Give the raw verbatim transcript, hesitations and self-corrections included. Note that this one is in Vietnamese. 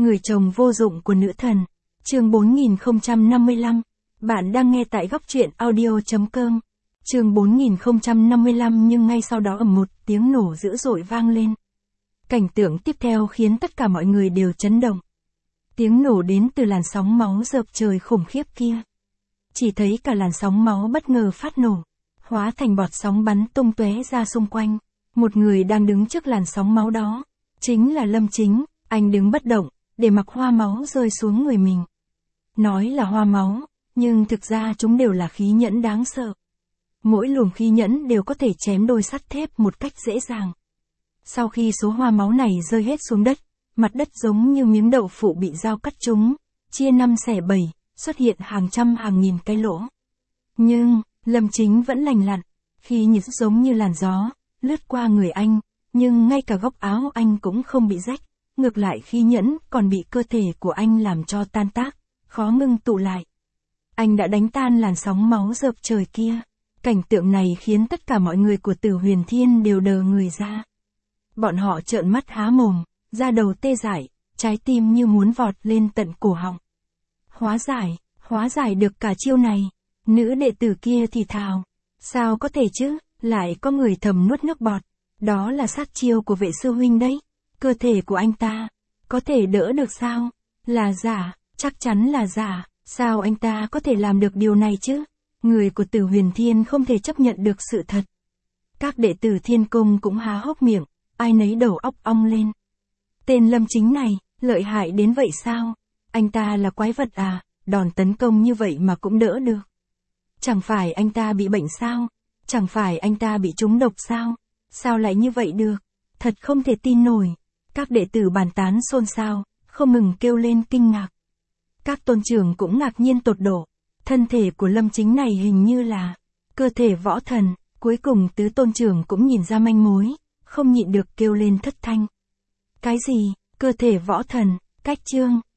Người chồng vô dụng của nữ thần. Chương bốn nghìn không trăm năm mươi lăm. Bạn đang nghe tại góc truyện audio.com. Chương bốn nghìn không trăm năm mươi lăm nhưng ngay sau đó ầm một tiếng nổ dữ dội vang lên. Cảnh tượng tiếp theo khiến tất cả mọi người đều chấn động. Tiếng nổ đến từ làn sóng máu rợp trời khủng khiếp kia. Chỉ thấy cả làn sóng máu bất ngờ phát nổ, hóa thành bọt sóng bắn tung tóe ra xung quanh. Một người đang đứng trước làn sóng máu đó, chính là Lâm Chính. Anh đứng bất động, để mặc hoa máu rơi xuống người mình. Nói là hoa máu, nhưng thực ra chúng đều là khí nhẫn đáng sợ. Mỗi luồng khí nhẫn đều có thể chém đôi sắt thép một cách dễ dàng. Sau khi số hoa máu này rơi hết xuống đất, mặt đất giống như miếng đậu phụ bị dao cắt trúng, chia năm xẻ bảy, xuất hiện hàng trăm hàng nghìn cái lỗ. Nhưng, Lâm Chính vẫn lành lặn, khi nhìn giống như làn gió, lướt qua người anh, nhưng ngay cả góc áo anh cũng không bị rách, ngược lại khí nhẫn còn bị cơ thể của anh làm cho tan tác, khó ngưng tụ lại. Anh đã đánh tan làn sóng máu rợp trời kia. Cảnh tượng này khiến tất cả mọi người của Tử Huyền Thiên đều đờ người ra. Bọn họ trợn mắt há mồm, da đầu tê dại, trái tim như muốn vọt lên tận cổ họng. Hóa giải, hóa giải được cả chiêu này. Nữ đệ tử kia thì thào. Sao có thể chứ, lại có người thầm nuốt nước bọt. Đó là sát chiêu của vệ sư huynh đấy. Cơ thể của anh ta, có thể đỡ được sao? Là giả, chắc chắn là giả. Sao anh ta có thể làm được điều này chứ? Người của Tử Huyền Thiên không thể chấp nhận được sự thật. Các đệ tử Thiên Cung cũng há hốc miệng, ai nấy đầu óc ong lên. Tên Lâm Chính này, lợi hại đến vậy sao? Anh ta là quái vật à, đòn tấn công như vậy mà cũng đỡ được. Chẳng phải anh ta bị bệnh sao? Chẳng phải anh ta bị trúng độc sao? Sao lại như vậy được? Thật không thể tin nổi. Các đệ tử bàn tán xôn xao, không ngừng kêu lên kinh ngạc. Các tôn trưởng cũng ngạc nhiên tột độ. Thân thể của Lâm Chính này hình như là cơ thể võ thần. Cuối cùng tứ tôn trưởng cũng nhìn ra manh mối, không nhịn được kêu lên thất thanh. Cái gì? Cơ thể võ thần? Cách chương.